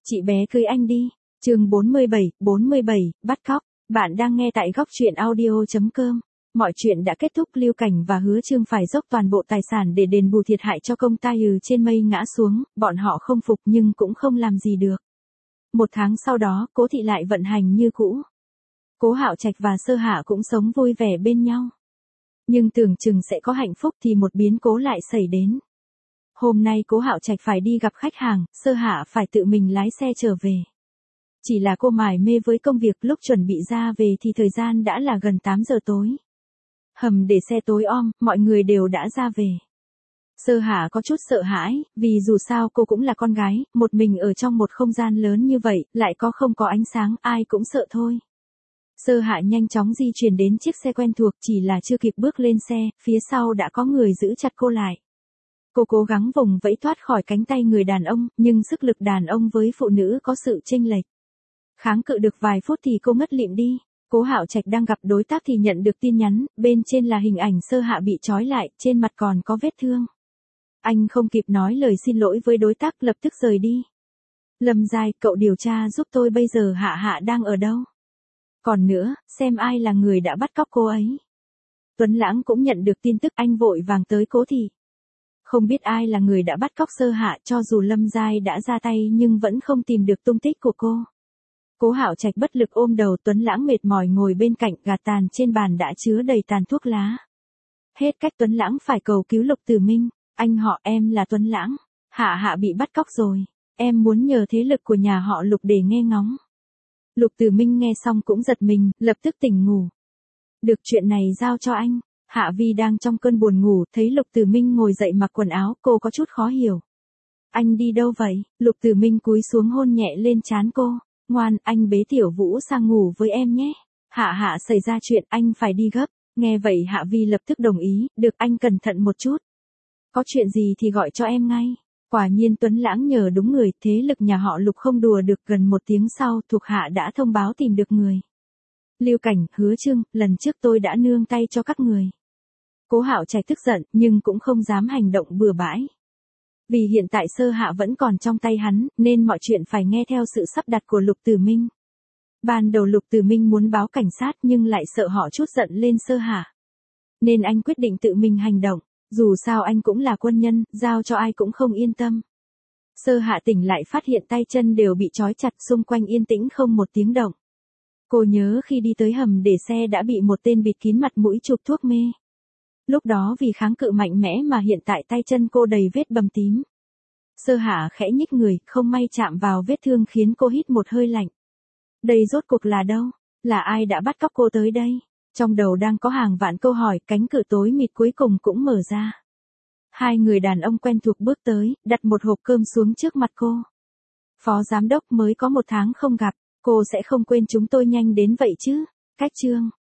Chị bé cưới anh đi. Chương 47, bắt cóc. Bạn đang nghe tại góc truyện audio.com. Mọi chuyện đã kết thúc, Lưu Cảnh và Hứa Chương phải dốc toàn bộ tài sản để đền bù thiệt hại cho công tai trên mây ngã xuống, bọn họ không phục nhưng cũng không làm gì được. Một tháng sau đó, Cố thị lại vận hành như cũ. Cố Hạo Trạch và Sơ Hạ cũng sống vui vẻ bên nhau. Nhưng tưởng chừng sẽ có hạnh phúc thì một biến cố lại xảy đến. Hôm nay Cố Hạo Trạch phải đi gặp khách hàng, Sơ Hạ phải tự mình lái xe trở về. Chỉ là cô mải mê với công việc, lúc chuẩn bị ra về thì thời gian đã là gần 8 giờ tối. Hầm để xe tối om, mọi người đều đã ra về. Sơ Hạ có chút sợ hãi, vì dù sao cô cũng là con gái, một mình ở trong một không gian lớn như vậy, lại không có ánh sáng, ai cũng sợ thôi. Sơ Hạ nhanh chóng di chuyển đến chiếc xe quen thuộc, chỉ là chưa kịp bước lên xe, phía sau đã có người giữ chặt cô lại. Cô cố gắng vùng vẫy thoát khỏi cánh tay người đàn ông, nhưng sức lực đàn ông với phụ nữ có sự chênh lệch. Kháng cự được vài phút thì cô ngất lịm đi. Cố Hạo Trạch đang gặp đối tác thì nhận được tin nhắn, bên trên là hình ảnh Sơ Hạ bị trói lại, trên mặt còn có vết thương. Anh không kịp nói lời xin lỗi với đối tác, lập tức rời đi. Lâm Giai, cậu điều tra giúp tôi bây giờ Hạ Hạ đang ở đâu. Còn nữa, xem ai là người đã bắt cóc cô ấy. Tuấn Lãng cũng nhận được tin tức, anh vội vàng tới Cố thị. Không biết ai là người đã bắt cóc Sơ Hạ, cho dù Lâm Giai đã ra tay nhưng vẫn không tìm được tung tích của cô. Cố Hạo Trạch bất lực ôm đầu, Tuấn Lãng mệt mỏi ngồi bên cạnh, gạt tàn trên bàn đã chứa đầy tàn thuốc lá. Hết cách, Tuấn Lãng phải cầu cứu Lục Tử Minh. Anh họ, em là Tuấn Lãng. Hạ Hạ bị bắt cóc rồi. Em muốn nhờ thế lực của nhà họ Lục để nghe ngóng. Lục Tử Minh nghe xong cũng giật mình, lập tức tỉnh ngủ. Được, chuyện này giao cho anh. Hạ Vi đang trong cơn buồn ngủ, thấy Lục Tử Minh ngồi dậy mặc quần áo, cô có chút khó hiểu. Anh đi đâu vậy? Lục Tử Minh cúi xuống hôn nhẹ lên trán cô. Ngoan, anh bế Tiểu Vũ sang ngủ với em nhé. Hạ Hạ xảy ra chuyện, anh phải đi gấp. Nghe vậy Hạ Vi lập tức đồng ý, được, anh cẩn thận một chút. Có chuyện gì thì gọi cho em ngay. Quả nhiên Tuấn Lãng nhờ đúng người, thế lực nhà họ Lục không đùa được. Gần một tiếng sau, thuộc hạ đã thông báo tìm được người. Lưu Cảnh, Hứa Chương, lần trước tôi đã nương tay cho các người. Cố Hạo Trạch tức giận, nhưng cũng không dám hành động bừa bãi. Vì hiện tại Sơ Hạ vẫn còn trong tay hắn, nên mọi chuyện phải nghe theo sự sắp đặt của Lục Tử Minh. Ban đầu Lục Tử Minh muốn báo cảnh sát nhưng lại sợ họ trút giận lên Sơ Hạ. Nên anh quyết định tự mình hành động, dù sao anh cũng là quân nhân, giao cho ai cũng không yên tâm. Sơ Hạ tỉnh lại phát hiện tay chân đều bị trói chặt, xung quanh yên tĩnh không một tiếng động. Cô nhớ khi đi tới hầm để xe đã bị một tên bịt kín mặt mũi chụp thuốc mê. Lúc đó vì kháng cự mạnh mẽ mà hiện tại tay chân cô đầy vết bầm tím. Sơ Hạ khẽ nhích người, không may chạm vào vết thương khiến cô hít một hơi lạnh. Đây rốt cuộc là đâu? Là ai đã bắt cóc cô tới đây? Trong đầu đang có hàng vạn câu hỏi, cánh cửa tối mịt cuối cùng cũng mở ra. Hai người đàn ông quen thuộc bước tới, đặt một hộp cơm xuống trước mặt cô. Phó giám đốc, mới có 1 tháng không gặp, cô sẽ không quên chúng tôi nhanh đến vậy chứ? Cách chương.